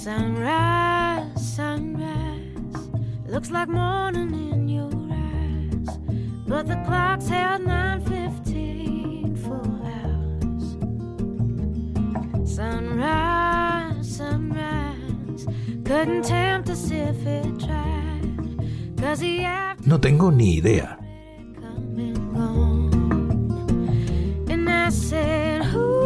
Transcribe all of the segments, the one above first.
Sunrise, sunrise, looks like morning in your eyes, but the clock's held 9:15 for hours. Sunrise, sunrise, couldn't tempt us if it tried, 'cause the afternoon No tengo ni idea. come and gone. And I said,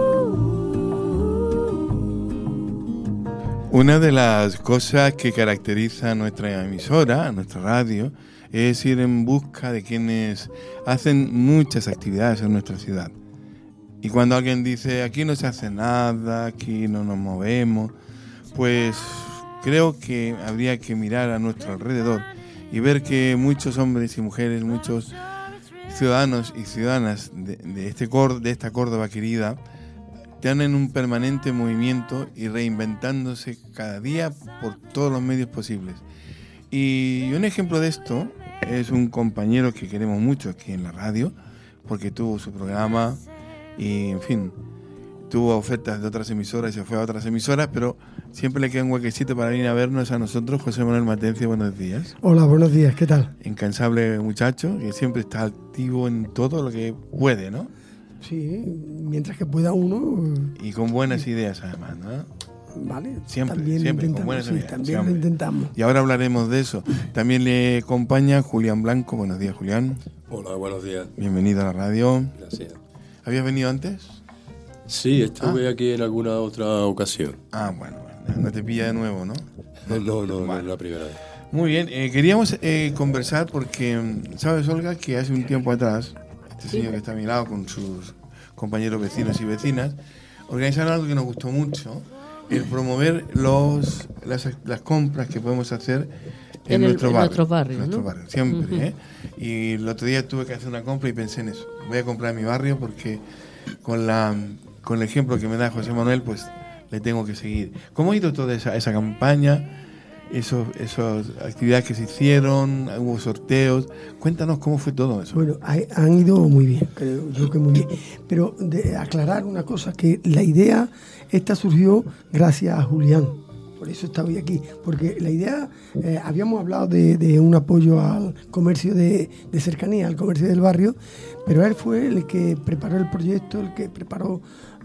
Una de las cosas que caracteriza a nuestra emisora, a nuestra radio, es ir en busca de quienes hacen muchas actividades en nuestra ciudad. Y cuando alguien dice, aquí no se hace nada, aquí no nos movemos, pues creo que habría que mirar a nuestro alrededor y ver que muchos hombres y mujeres, muchos ciudadanos y ciudadanas de esta Córdoba querida, están en un permanente movimiento y reinventándose cada día por todos los medios posibles. Y un ejemplo de esto es un compañero que queremos mucho aquí en la radio, porque tuvo su programa y, en fin, tuvo ofertas de otras emisoras y se fue a otras emisoras, pero siempre le queda un huequecito para venir a vernos a nosotros. José Manuel Matencia, buenos días. Hola, buenos días, ¿qué tal? Incansable muchacho, que siempre está activo en todo lo que puede, ¿no? Sí, mientras que pueda uno. Y con buenas ideas, además, ¿no? Vale, Siempre intentamos, con buenas ideas. también Sí, lo intentamos. Y ahora hablaremos de eso. También le acompaña Julián Blanco. Buenos días, Julián. Hola, buenos días. Bienvenido a la radio. Gracias. ¿Habías venido antes? Sí, estuve aquí en alguna otra ocasión. Bueno, no te pilla de nuevo, ¿no? No es la primera vez. Muy bien, queríamos conversar porque, ¿sabes, Olga? Que hace un tiempo atrás, señor que está a mi lado con sus compañeros vecinos y vecinas, organizaron algo que nos gustó mucho, el promover las compras que podemos hacer en nuestro barrio. En nuestro barrio, siempre. Y el otro día tuve que hacer una compra y pensé en eso. Voy a comprar en mi barrio porque con el ejemplo que me da José Manuel, pues le tengo que seguir. ¿Cómo ha ido toda esa campaña? Esas actividades que se hicieron, hubo sorteos. Cuéntanos cómo fue todo eso. Bueno, han ido muy bien, creo yo que muy bien. Pero de aclarar una cosa, que la idea esta surgió gracias a Julián. Por eso estaba hoy aquí. Porque la idea, habíamos hablado de un apoyo al comercio de cercanía, al comercio del barrio, pero él fue el que preparó el proyecto, el que preparó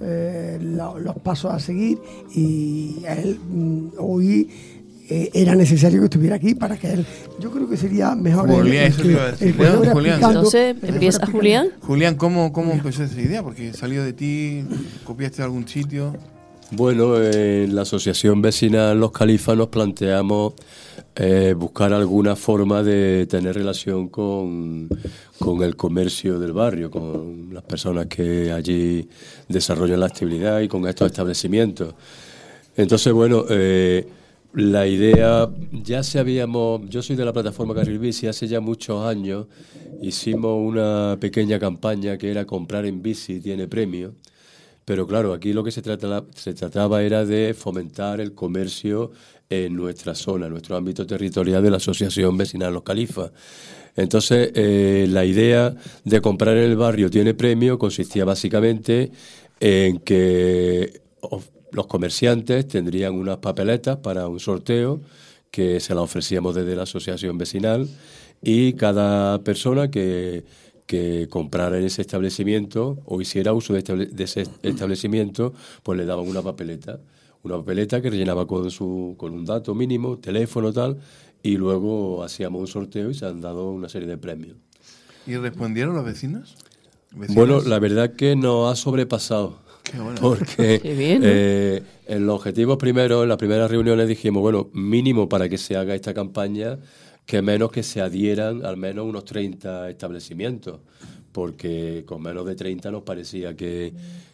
los pasos a seguir, y a él hoy era necesario que estuviera aquí para que él, yo creo que sería mejor Julián, Julián. Entonces empieza Julián. Julián, ¿cómo empezó esa idea? Porque salió de ti, copiaste de algún sitio. Bueno, en la Asociación Vecinal Los Califas nos planteamos buscar alguna forma de tener relación con el comercio del barrio, con las personas que allí desarrollan la actividad y con estos establecimientos. Entonces, bueno, la idea, yo soy de la plataforma Carril Bici, hace ya muchos años hicimos una pequeña campaña que era comprar en bici tiene premio, pero claro, aquí lo que se trataba era de fomentar el comercio en nuestra zona, en nuestro ámbito territorial de la Asociación Vecinal Los Califas. Entonces, la idea de comprar en el barrio tiene premio consistía básicamente en que los comerciantes tendrían unas papeletas para un sorteo que se las ofrecíamos desde la asociación vecinal, y cada persona que comprara en ese establecimiento o hiciera uso de ese establecimiento, pues le daban una papeleta que rellenaba con un dato mínimo, teléfono, tal, y luego hacíamos un sorteo y se han dado una serie de premios. ¿Y respondieron los vecinos? Bueno, la verdad que nos ha sobrepasado. Qué bueno. Porque Qué bien, ¿no? en los objetivos primero, en las primeras reuniones dijimos, bueno, mínimo para que se haga esta campaña, que menos que se adhieran al menos unos 30 establecimientos, porque con menos de 30 nos parecía que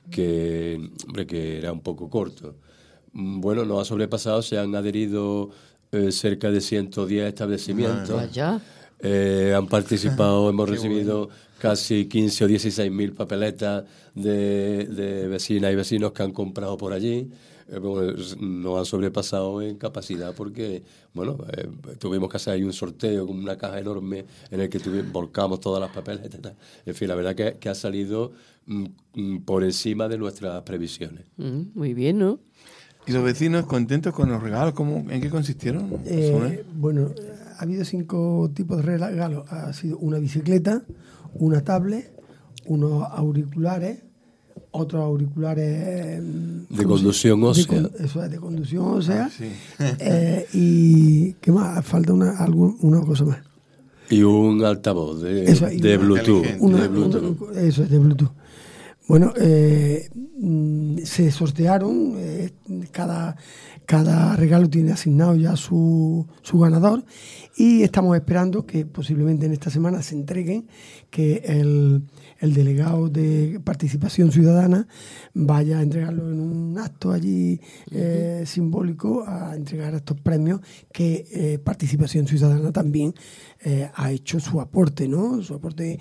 era un poco corto. Bueno, nos ha sobrepasado, se han adherido cerca de 110 establecimientos. Vaya. Han participado, hemos recibido casi 15 o 16.000 papeletas de vecinas y vecinos que han comprado por allí. Nos han sobrepasado en capacidad porque, bueno, tuvimos que hacer ahí un sorteo con una caja enorme en el que volcamos todas las papeletas. En fin, la verdad que ha salido por encima de nuestras previsiones. Muy bien, ¿no? ¿Y los vecinos contentos con los regalos? ¿En qué consistieron? Bueno, ha habido 5 tipos de regalos. Ha sido una bicicleta, una tablet, unos auriculares, otros auriculares de conducción ósea. Eso es, de conducción ósea. Sí. Y ¿qué más? Falta una cosa más. Y un altavoz de Bluetooth. Eso es, de Bluetooth. Bueno, se sortearon, cada regalo tiene asignado ya su ganador, y estamos esperando que posiblemente en esta semana se entreguen, que el delegado de Participación Ciudadana vaya a entregarlo en un acto allí simbólico, a entregar estos premios que Participación Ciudadana también ha hecho su aporte, ¿no? Su aporte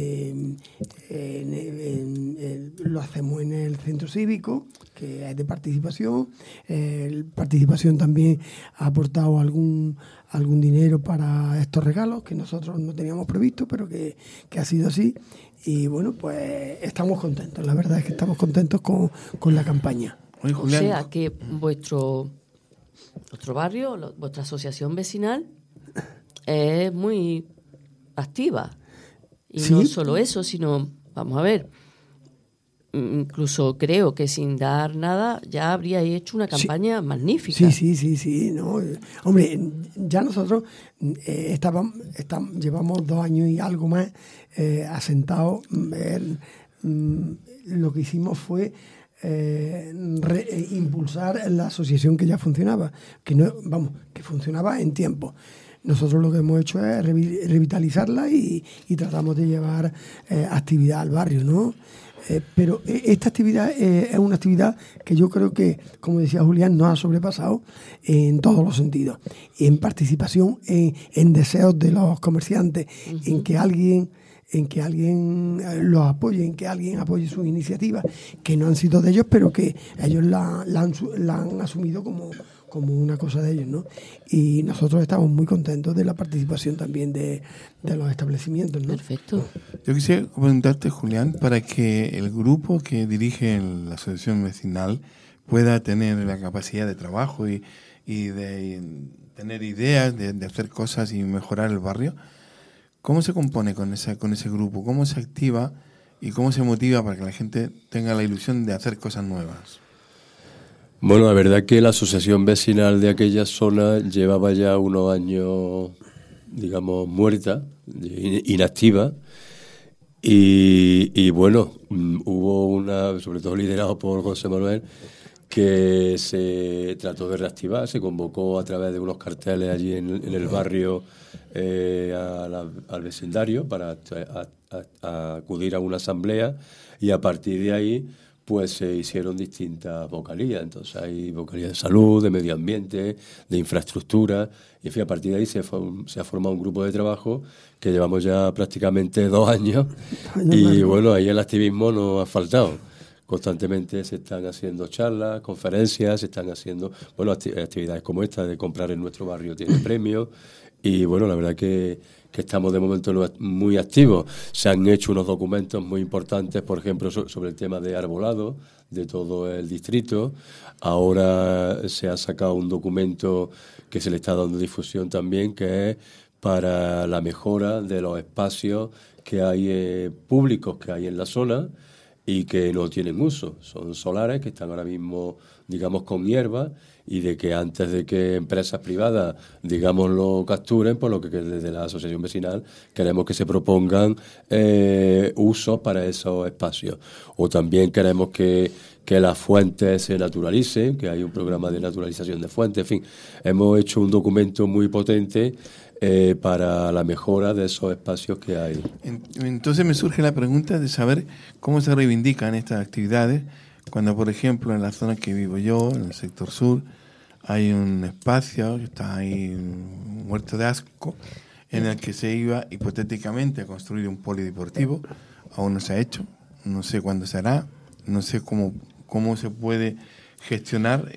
lo hacemos en el centro cívico, que es de participación. Participación también ha aportado algún dinero para estos regalos que nosotros no teníamos previsto, pero que ha sido así. Y bueno, pues estamos contentos. La verdad es que estamos contentos con la campaña. Oye, O Julián, sea que vuestro barrio, vuestra asociación vecinal es muy activa. Y Sí. no solo eso, sino, vamos a ver, incluso creo que sin dar nada ya habríais hecho una campaña magnífica. Sí, no. Hombre, ya nosotros llevamos 2 años y algo más asentados. Lo que hicimos fue impulsar la asociación que ya funcionaba, que funcionaba en tiempo. Nosotros lo que hemos hecho es revitalizarla y tratamos de llevar actividad al barrio, ¿no? Pero esta actividad es una actividad que yo creo que, como decía Julián, nos ha sobrepasado en todos los sentidos. En participación, en deseos de los comerciantes, en que alguien los apoye, en que alguien apoye sus iniciativas, que no han sido de ellos, pero que ellos la han asumido como una cosa de ellos, ¿no? Y nosotros estamos muy contentos de la participación también de los establecimientos, ¿no? Perfecto. yo quisiera preguntarte, Julián, para que el grupo que dirige la asociación vecinal pueda tener la capacidad de trabajo y de tener ideas, de hacer cosas y mejorar el barrio. ¿Cómo se compone con ese grupo? ¿Cómo se activa y cómo se motiva para que la gente tenga la ilusión de hacer cosas nuevas? Bueno, la verdad que la asociación vecinal de aquella zona llevaba ya unos años, digamos, muerta, inactiva. Y bueno, hubo sobre todo liderado por José Manuel, que se trató de reactivar, se convocó a través de unos carteles allí en el barrio al vecindario para acudir a una asamblea, y a partir de ahí pues se hicieron distintas vocalías. Entonces hay vocalías de salud, de medio ambiente, de infraestructura, y en fin, a partir de ahí se ha formado un grupo de trabajo que llevamos ya prácticamente 2 años, y bueno, ahí el activismo no ha faltado. Constantemente se están haciendo charlas, conferencias, se están haciendo actividades como esta de comprar en nuestro barrio tiene premios, y bueno, la verdad que estamos de momento muy activos. Se han hecho unos documentos muy importantes, por ejemplo, sobre el tema de arbolado de todo el distrito. Ahora se ha sacado un documento que se le está dando difusión también, que es para la mejora de los espacios que hay públicos que hay en la zona y que no tienen uso. Son solares que están ahora mismo, digamos, con hierba, y de que antes de que empresas privadas, digamos, lo capturen, por lo que desde la asociación vecinal queremos que se propongan usos para esos espacios. O también queremos que las fuentes se naturalicen, que hay un programa de naturalización de fuentes. En fin, hemos hecho un documento muy potente para la mejora de esos espacios que hay. Entonces me surge la pregunta de saber cómo se reivindican estas actividades cuando, por ejemplo, en la zona que vivo yo, en el sector sur, hay un espacio que está ahí, un Huerto de Asco, en el que se iba hipotéticamente a construir un polideportivo. Aún no se ha hecho, no sé cuándo se hará, no sé cómo se puede gestionar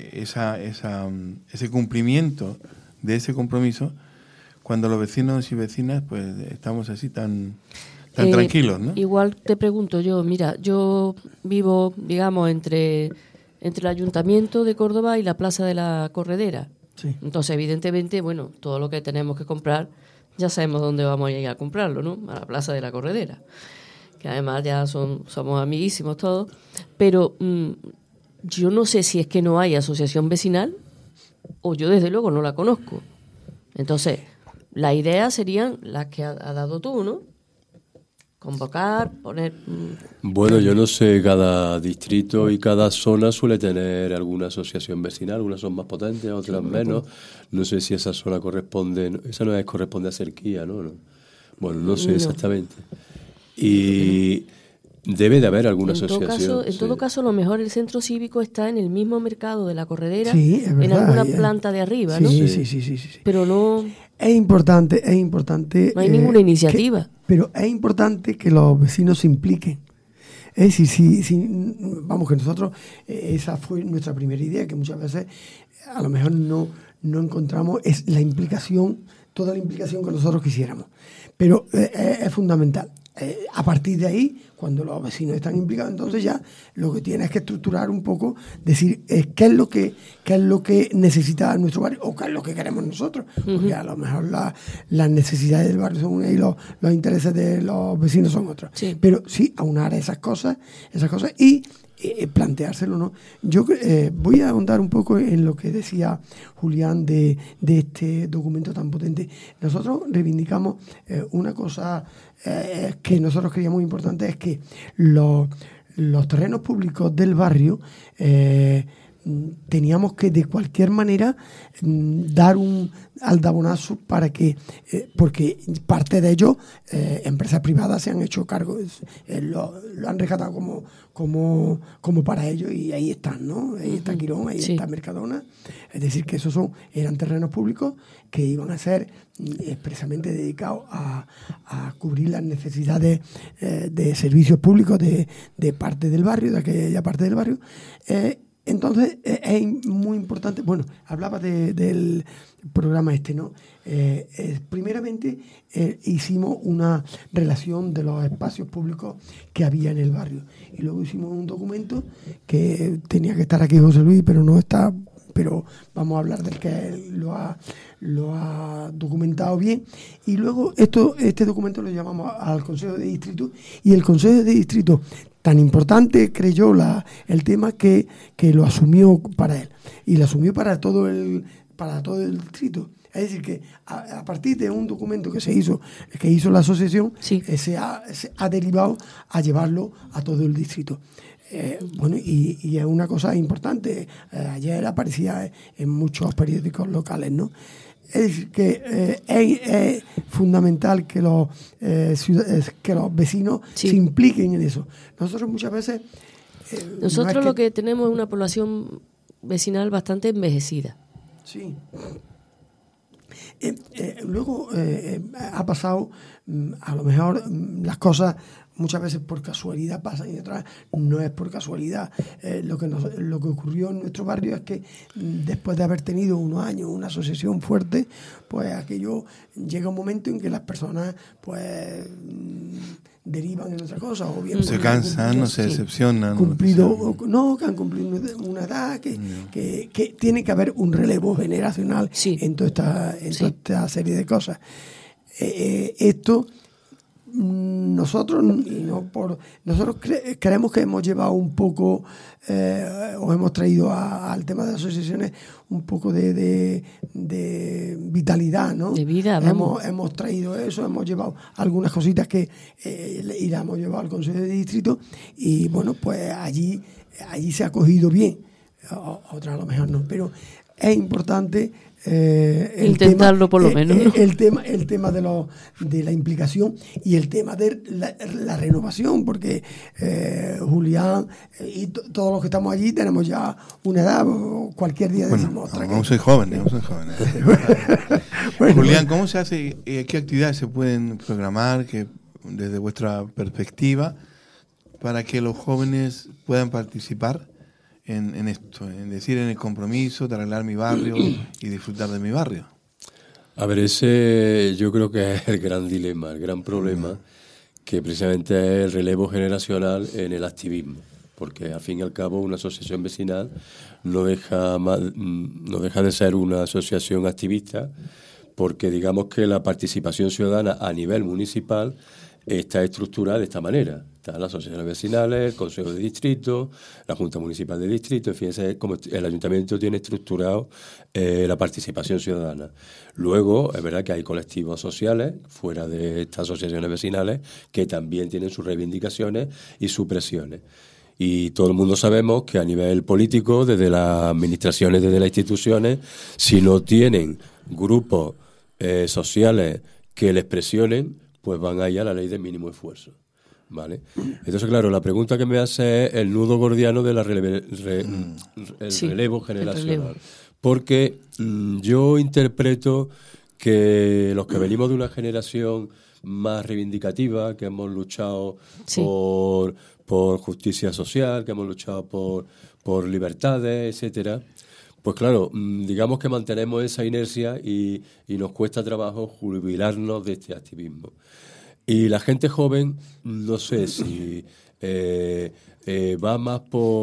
ese cumplimiento de ese compromiso cuando los vecinos y vecinas pues estamos así tan tranquilos, ¿no? Igual te pregunto yo, mira, yo vivo, digamos, entre entre el Ayuntamiento de Córdoba y la Plaza de la Corredera. Sí. Entonces, evidentemente, bueno, todo lo que tenemos que comprar, ya sabemos dónde vamos a ir a comprarlo, ¿no? A la Plaza de la Corredera. Que además ya somos amiguísimos todos. Pero yo no sé si es que no hay asociación vecinal o yo desde luego no la conozco. Entonces, las ideas serían las que ha dado tú, ¿no? Convocar, poner... Bueno, yo no sé, cada distrito y cada zona suele tener alguna asociación vecinal, unas son más potentes, otras menos. No sé si esa zona corresponde, esa no corresponde a Cerquía, ¿no? Bueno, no sé exactamente. Y debe de haber alguna asociación. En todo caso, a lo mejor el centro cívico está en el mismo mercado de la Corredera, Sí, es en verdad, alguna planta de arriba, ¿no? Sí. Pero no... Es importante. No hay ninguna iniciativa. Pero es importante que los vecinos se impliquen. Es decir, vamos, que nosotros, esa fue nuestra primera idea, que muchas veces a lo mejor no encontramos, es la implicación, toda la implicación que nosotros quisiéramos. Pero es fundamental. A partir de ahí, cuando los vecinos están implicados, entonces ya lo que tiene es que estructurar un poco, decir qué es lo que necesita nuestro barrio o qué es lo que queremos nosotros, porque a lo mejor las necesidades del barrio son unas y los intereses de los vecinos son otros. Sí. Pero sí aunar esas cosas y planteárselo, ¿no? Yo voy a ahondar un poco en lo que decía Julián de este documento tan potente. Nosotros reivindicamos una cosa que nosotros creíamos importante, es que los terrenos públicos del barrio teníamos que de cualquier manera dar un aldabonazo para que, porque parte de ellos, empresas privadas se han hecho cargo, lo han rescatado como para ellos, y ahí están, ¿no? Ahí está Quirón, ahí está Mercadona. Es decir, que esos eran terrenos públicos que iban a ser expresamente dedicados a cubrir las necesidades de servicios públicos de parte del barrio, de aquella parte del barrio. Entonces, es muy importante. Bueno, hablaba del programa ¿no? Primeramente, hicimos una relación de los espacios públicos que había en el barrio. Y luego hicimos un documento que tenía que estar aquí José Luis, pero no está. Pero vamos a hablar del que él lo ha documentado bien. Y luego este documento lo llamamos al Consejo de Distrito. Y el Consejo de Distrito, tan importante creyó el tema que lo asumió para él. Y lo asumió para todo el distrito. Es decir, que a partir de un documento que hizo la asociación, se ha derivado a llevarlo a todo el distrito. Bueno, y es una cosa importante. Ayer aparecía en muchos periódicos locales, ¿no? Es decir, que es fundamental que los vecinos se impliquen en eso. Nosotros muchas veces... Nosotros lo que tenemos es una población vecinal bastante envejecida. Sí. Luego ha pasado, a lo mejor las cosas muchas veces por casualidad pasan y otras no es por casualidad. Lo que ocurrió en nuestro barrio es que después de haber tenido unos años una asociación fuerte, pues aquello llega un momento en que las personas pues derivan en otra cosa, o bien se cansan, no se decepcionan, que han cumplido una edad, que tiene que haber un relevo generacional en toda esta serie de cosas. Esto nosotros creemos que hemos llevado un poco o hemos traído al tema de asociaciones un poco de vitalidad, ¿no? De vida, hemos traído eso, hemos llevado algunas cositas que las hemos llevado al Consejo de Distrito, y bueno, pues allí se ha acogido bien, otras a lo mejor no, pero es importante intentarlo por lo menos, ¿no? el tema de la implicación y el tema de la renovación, porque Julián y todos los que estamos allí tenemos ya una edad, cualquier día decimos otra. Vamos a ser jóvenes. Bueno, Julián, ¿cómo se hace? ¿Qué actividades se pueden programar desde vuestra perspectiva para que los jóvenes puedan participar en esto, en el compromiso de arreglar mi barrio y disfrutar de mi barrio? A ver, ese yo creo que es el gran dilema, el gran problema, que precisamente es el relevo generacional en el activismo. porque al fin y al cabo una asociación vecinal no deja de ser una asociación activista, porque digamos que la participación ciudadana a nivel municipal está estructurada de esta manera. Están las asociaciones vecinales, el Consejo de Distrito, la Junta Municipal de Distrito, en fin, es como el Ayuntamiento tiene estructurado la participación ciudadana. Luego, es verdad que hay colectivos sociales fuera de estas asociaciones vecinales que también tienen sus reivindicaciones y sus presiones. Y todo el mundo sabemos que a nivel político, desde las administraciones, desde las instituciones, si no tienen grupos sociales que les presionen, pues van allá a la ley de mínimo esfuerzo, ¿vale? Entonces, claro, la pregunta que me hace es el nudo gordiano de relevo generacional. Relevo. Porque yo interpreto que los que venimos de una generación más reivindicativa, que hemos luchado por justicia social, que hemos luchado por libertades, etcétera, pues claro, digamos que mantenemos esa inercia y nos cuesta trabajo jubilarnos de este activismo. Y la gente joven, no sé si va más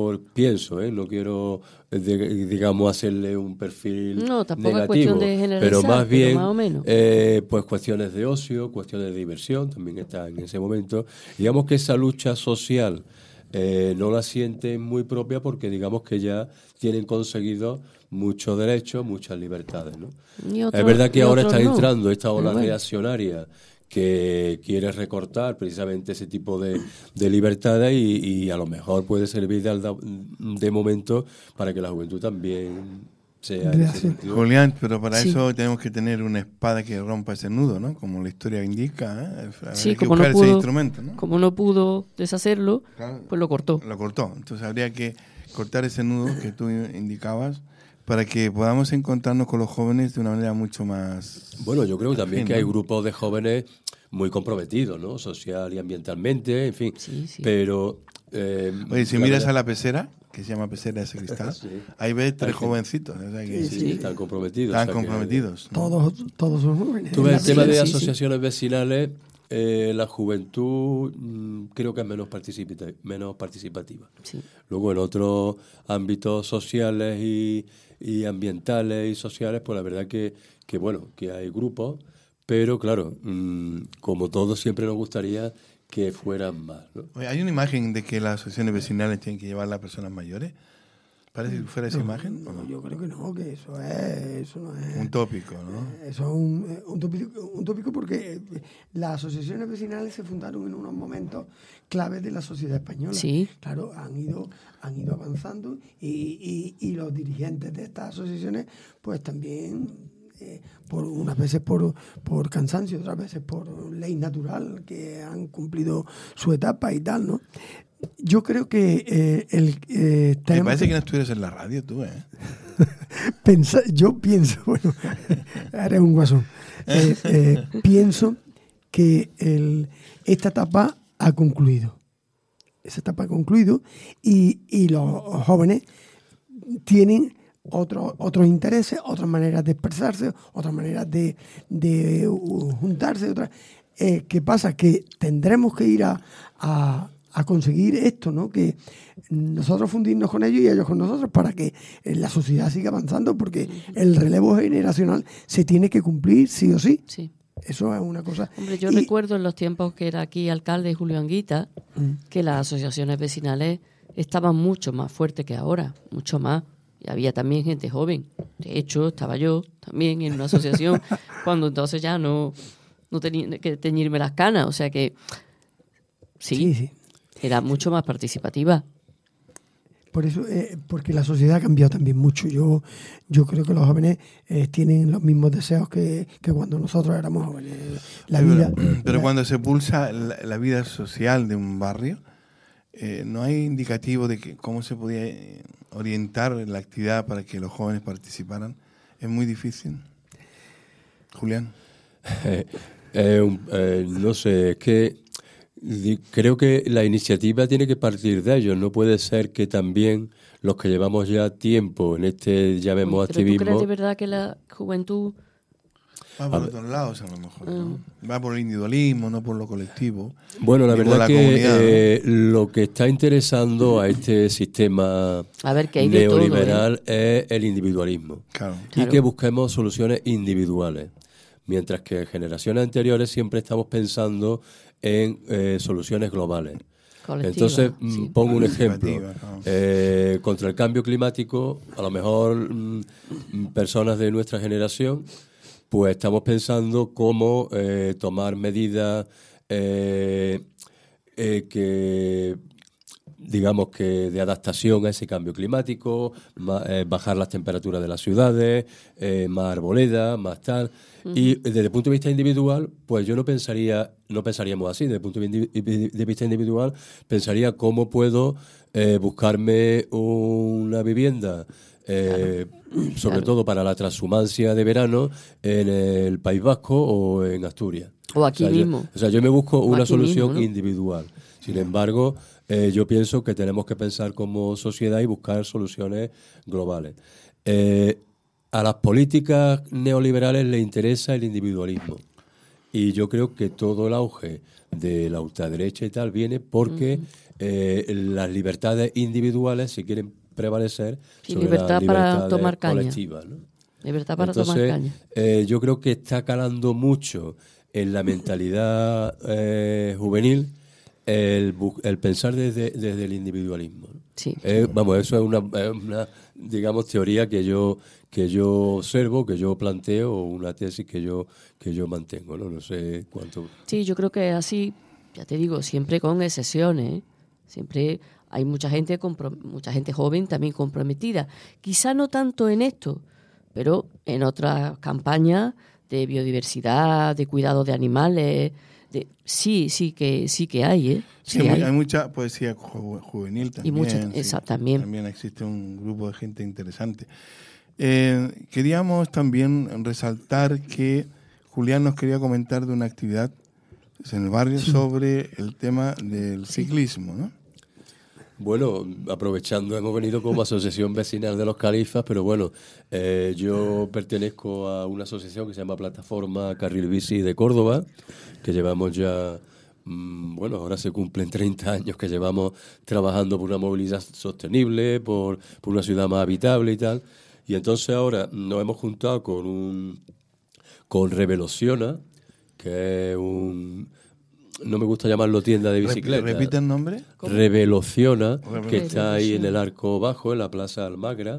no quiero, digamos, hacerle un perfil tampoco negativo, es cuestión de generalizar, pero más bien, más o menos. pues cuestiones de ocio, cuestiones de diversión, también está en ese momento. Digamos que esa lucha social no la sienten muy propia porque digamos que ya tienen conseguido muchos derechos, muchas libertades, ¿no? Es verdad que ahora está entrando esta ola reaccionaria que quiere recortar precisamente ese tipo de libertades y a lo mejor puede servir de momento para que la juventud también sea en ese sentido. Julián, pero para eso tenemos que tener una espada que rompa ese nudo, ¿no? Como la historia indica, hay que buscar ese instrumento, ¿no? Como no pudo deshacerlo, pues lo cortó. Lo cortó. Entonces habría que cortar ese nudo que tú indicabas para que podamos encontrarnos con los jóvenes de una manera mucho más... Bueno, yo creo también que hay grupos de jóvenes muy comprometidos, ¿no? Social y ambientalmente, en fin. Sí. Pero... oye, si miras a la pecera, que se llama Pecera de Sacristán, ahí ves tres jovencitos. O sea que están comprometidos. Están comprometidos. ¿No? Todos son jóvenes. Tú ves el tema de asociaciones vecinales, la juventud creo que es menos participativa. Sí. Luego en otros ámbitos sociales y ambientales y sociales, pues la verdad que hay grupos, pero claro, como todos siempre nos gustaría que fueran más, ¿no? Oye, ¿hay una imagen de que las asociaciones vecinales tienen que llevar a las personas mayores? ¿Parece que fuera esa imagen? No, yo creo que no, que eso no es... Un tópico, ¿no? Eso es un tópico porque las asociaciones vecinales se fundaron en unos momentos claves de la sociedad española. Sí. Claro, han ido avanzando y los dirigentes de estas asociaciones pues también... unas veces por cansancio, otras veces por ley natural, que han cumplido su etapa y tal, ¿no? Yo creo que me parece que no estuvieras en la radio tú, ¿eh? Yo pienso, bueno, eres un guasón. Pienso que esta etapa ha concluido. Esa etapa ha concluido y los jóvenes tienen otros intereses, otras maneras de expresarse, otras maneras de juntarse. ¿Qué pasa? Que tendremos que ir a conseguir esto, ¿no? Que nosotros fundirnos con ellos y ellos con nosotros para que la sociedad siga avanzando, porque el relevo generacional se tiene que cumplir sí o sí. Sí. Eso es una cosa. Hombre, yo recuerdo en los tiempos que era aquí alcalde Julio Anguita que las asociaciones vecinales estaban mucho más fuertes que ahora, mucho más. Y había también gente joven. De hecho, estaba yo también en una asociación cuando entonces ya no tenía que teñirme las canas. O sea que sí. Era mucho más participativa. Por eso, porque la sociedad ha cambiado también mucho. Yo creo que los jóvenes tienen los mismos deseos que cuando nosotros éramos jóvenes. Pero cuando se pulsa la vida social de un barrio, ¿no hay indicativo de cómo se podía orientar la actividad para que los jóvenes participaran? Es muy difícil. Julián. No sé, es que creo que la iniciativa tiene que partir de ellos. No puede ser que también los que llevamos ya tiempo en este, llamemos, activismo... ¿Pero tú crees de verdad que la juventud Va por otros lados a lo mejor, ¿no? Va por el individualismo, no por lo colectivo. Bueno, la ni por verdad comunidad, que lo que está interesando a este sistema A ver, que hay de todo, neoliberal es el individualismo. Claro. Y que busquemos soluciones individuales. Mientras que en generaciones anteriores siempre estamos pensando en soluciones globales. Colectiva, Entonces, sí. pongo un ejemplo. Claro. Contra el cambio climático, a lo mejor personas de nuestra generación, pues estamos pensando cómo tomar medidas que, digamos, que de adaptación a ese cambio climático, bajar las temperaturas de las ciudades, más arboleda, más tal. Y desde el punto de vista individual, pues yo no pensaríamos así. Desde el punto de vista individual, pensaría cómo puedo buscarme una vivienda, sobre todo para la transhumancia de verano, en el País Vasco o en Asturias. O aquí mismo. Yo me busco una aquí solución mismo, ¿no? individual. Sin embargo, yo pienso que tenemos que pensar como sociedad y buscar soluciones globales. A las políticas neoliberales les interesa el individualismo. Y yo creo que todo el auge de la ultraderecha y tal viene porque las libertades individuales se quieren prevalecer Sí, sobre libertad las para libertades tomar caña. colectivas, ¿no? Libertad para Entonces, tomar caña. yo creo que está calando mucho en la mentalidad juvenil el pensar desde el individualismo, ¿no? Sí. Vamos, eso es una, digamos, teoría que yo observo, que yo planteo, o una tesis que yo mantengo, ¿no? No sé cuánto. Sí, yo creo que es así, ya te digo, siempre con excepciones, ¿eh? Siempre hay mucha gente joven también comprometida. Quizá no tanto en esto, pero en otras campañas de biodiversidad, de cuidado de animales, sí que hay, ¿eh? Sí, hay mucha poesía juvenil también. También existe un grupo de gente interesante. Queríamos también resaltar que Julián nos quería comentar de una actividad en el barrio sobre el tema del ciclismo, ¿no? Bueno, aprovechando, hemos venido como asociación vecinal de los Califas, pero bueno, yo pertenezco a una asociación que se llama Plataforma Carril Bici de Córdoba, que llevamos ya, bueno, ahora se cumplen 30 años que llevamos trabajando por una movilidad sostenible, por una ciudad más habitable y tal. Y entonces ahora nos hemos juntado con Revelociona, que es no me gusta llamarlo tienda de bicicletas. ¿Repite el nombre? Revelociona, que está ahí en el Arco Bajo, en la Plaza Almagra.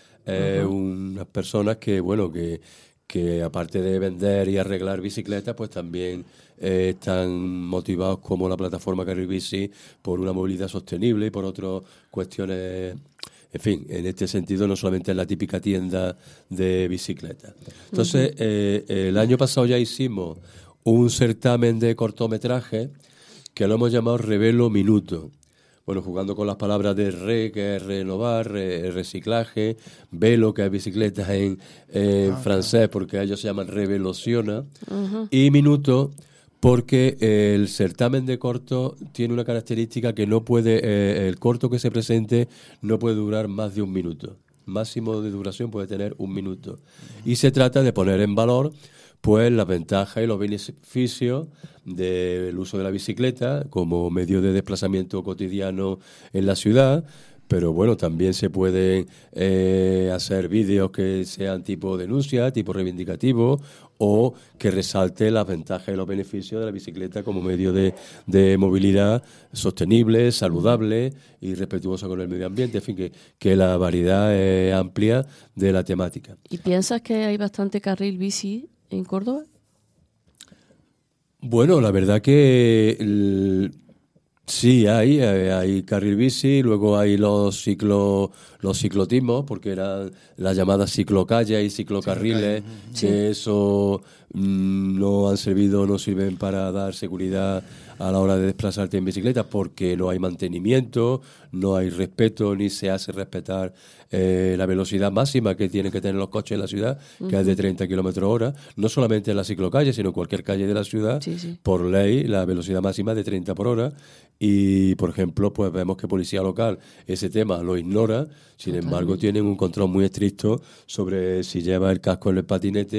Unas personas que, bueno, que aparte de vender y arreglar bicicletas, pues también están motivados como la plataforma Carril Bici por una movilidad sostenible y por otras cuestiones. En fin, en este sentido no solamente es la típica tienda de bicicletas. Entonces, el año pasado ya hicimos un certamen de cortometraje que lo hemos llamado Revelo Minuto. Bueno, jugando con las palabras de que es renovar, reciclaje, velo, que es bicicletas en francés, porque ellos se llaman Revelociona, y minuto, porque el certamen de corto tiene una característica que no puede, el corto que se presente no puede durar más de 1 minuto. Máximo de duración puede tener 1 minuto. Y se trata de poner en valor pues las ventajas y los beneficios del uso de la bicicleta como medio de desplazamiento cotidiano en la ciudad, pero bueno, también se pueden hacer vídeos que sean tipo denuncia, tipo reivindicativo, o que resalte las ventajas y los beneficios de la bicicleta como medio de movilidad sostenible, saludable y respetuosa con el medio ambiente. En fin, que la variedad es amplia de la temática. ¿Y piensas que hay bastante carril bici en Córdoba? Bueno, la verdad que sí, hay carril bici, luego hay los ciclotismos, porque eran las llamadas ciclocalles y ciclocarriles, que eso no sirven para dar seguridad a la hora de desplazarte en bicicleta, porque no hay mantenimiento, no hay respeto, ni se hace respetar la velocidad máxima que tienen que tener los coches en la ciudad, que es de 30 km/h, no solamente en la ciclocalle, sino en cualquier calle de la ciudad, por ley, la velocidad máxima es de 30 por hora, y, por ejemplo, pues vemos que Policía Local ese tema lo ignora, sin embargo, tienen un control muy estricto sobre si lleva el casco en el patinete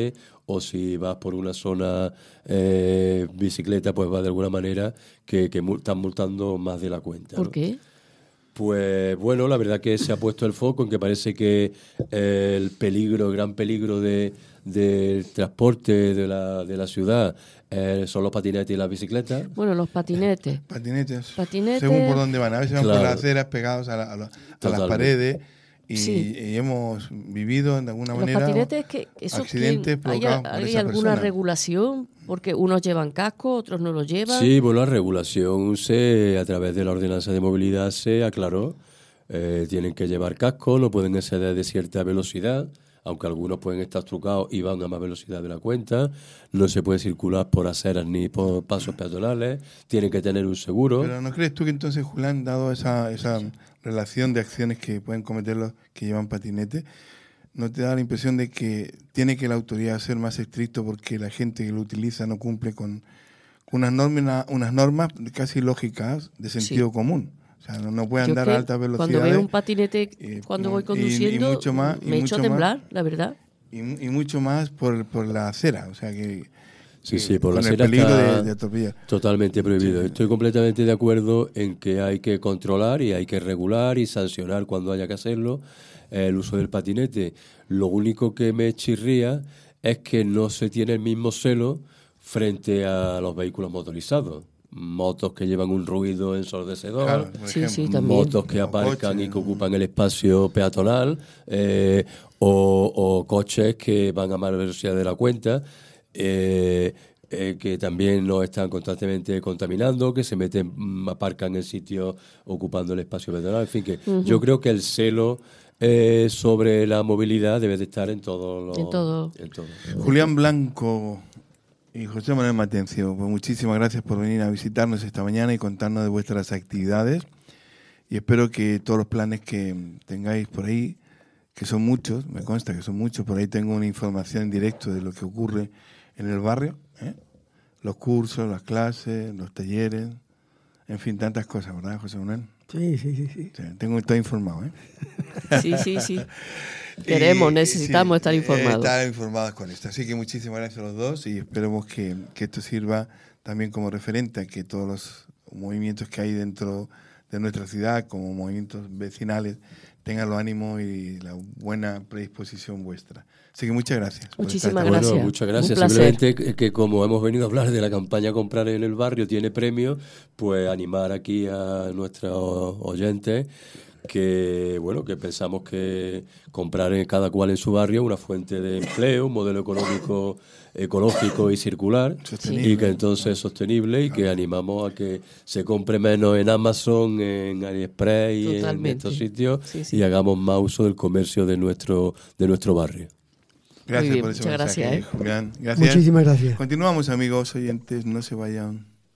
o si vas por una zona bicicleta, pues va de alguna manera que están multando más de la cuenta, ¿Por ¿no? qué? Pues bueno, la verdad que se ha puesto el foco en que parece que el gran peligro del transporte de la ciudad son los patinetes y las bicicletas. Bueno, los patinetes. Patinetes. Patinetes. Según por dónde van. A veces van Claro. por las aceras pegados a las Totalmente. paredes. Y, Sí. y hemos vivido de alguna Los manera patinetes, que eso accidentes provocados por ¿hay esa alguna persona. regulación? Porque unos llevan casco, otros no los llevan. Sí, bueno, la regulación a través de la ordenanza de movilidad se aclaró. Tienen que llevar casco, no pueden exceder de cierta velocidad, aunque algunos pueden estar trucados y van a más velocidad de la cuenta. No se puede circular por aceras ni por pasos peatonales. Tienen que tener un seguro. Pero ¿no crees tú que entonces, Julián, dado esa relación de acciones que pueden cometer los que llevan patinete, no te da la impresión de que tiene que la autoridad ser más estricto porque la gente que lo utiliza no cumple con unas normas casi lógicas de sentido común? O sea, no puede Yo andar que a altas velocidades. Cuando veo un patinete, cuando voy y conduciendo, mucho más, me echo a temblar, la verdad. Y mucho más por la acera, o sea que Sí, por la con el acera peligro está de atropellar. totalmente prohibido. Sí. Estoy completamente de acuerdo en que hay que controlar y hay que regular y sancionar cuando haya que hacerlo el uso del patinete. Lo único que me chirría es que no se tiene el mismo celo frente a los vehículos motorizados. Motos que llevan un ruido ensordecedor, Claro, por Sí, ejemplo. sí, también. motos que O aparcan coches, y que ocupan el espacio peatonal, o coches que van a más velocidad de la cuenta, que también no están constantemente contaminando, que se aparcan en sitios ocupando el espacio peatonal. En fin, que yo creo que el celo sobre la movilidad debe de estar en todos En todo. Julián Blanco y José Manuel Matencio, pues muchísimas gracias por venir a visitarnos esta mañana y contarnos de vuestras actividades. Y espero que todos los planes que tengáis por ahí, que son muchos, me consta que son muchos, por ahí tengo una información en directo de lo que ocurre en el barrio, los cursos, las clases, los talleres, en fin, tantas cosas, ¿verdad, José Manuel? Sí. O sea, estoy informado, ¿eh? Sí. Necesitamos estar informados. Estar informados con esto. Así que muchísimas gracias a los dos y esperemos que esto sirva también como referente a que todos los movimientos que hay dentro de nuestra ciudad, como movimientos vecinales, tengan los ánimos y la buena predisposición vuestra. Así que muchas gracias. por Muchísimas estar esta gracias. Bueno, muchas gracias. Un placer. Simplemente que como hemos venido a hablar de la campaña Comprar en el Barrio tiene premio, pues animar aquí a nuestros oyentes que pensamos que comprar en cada cual en su barrio es una fuente de empleo, un modelo ecológico y circular, Sostenible. y que entonces es sostenible y que animamos a que se compre menos en Amazon, en AliExpress y en Totalmente. estos sitios, Sí. y hagamos más uso del comercio de nuestro barrio. Gracias Muy bien, por ese muchas mensaje, gracias, Julián. Gracias. Muchísimas gracias. Continuamos, amigos oyentes, no se vayan.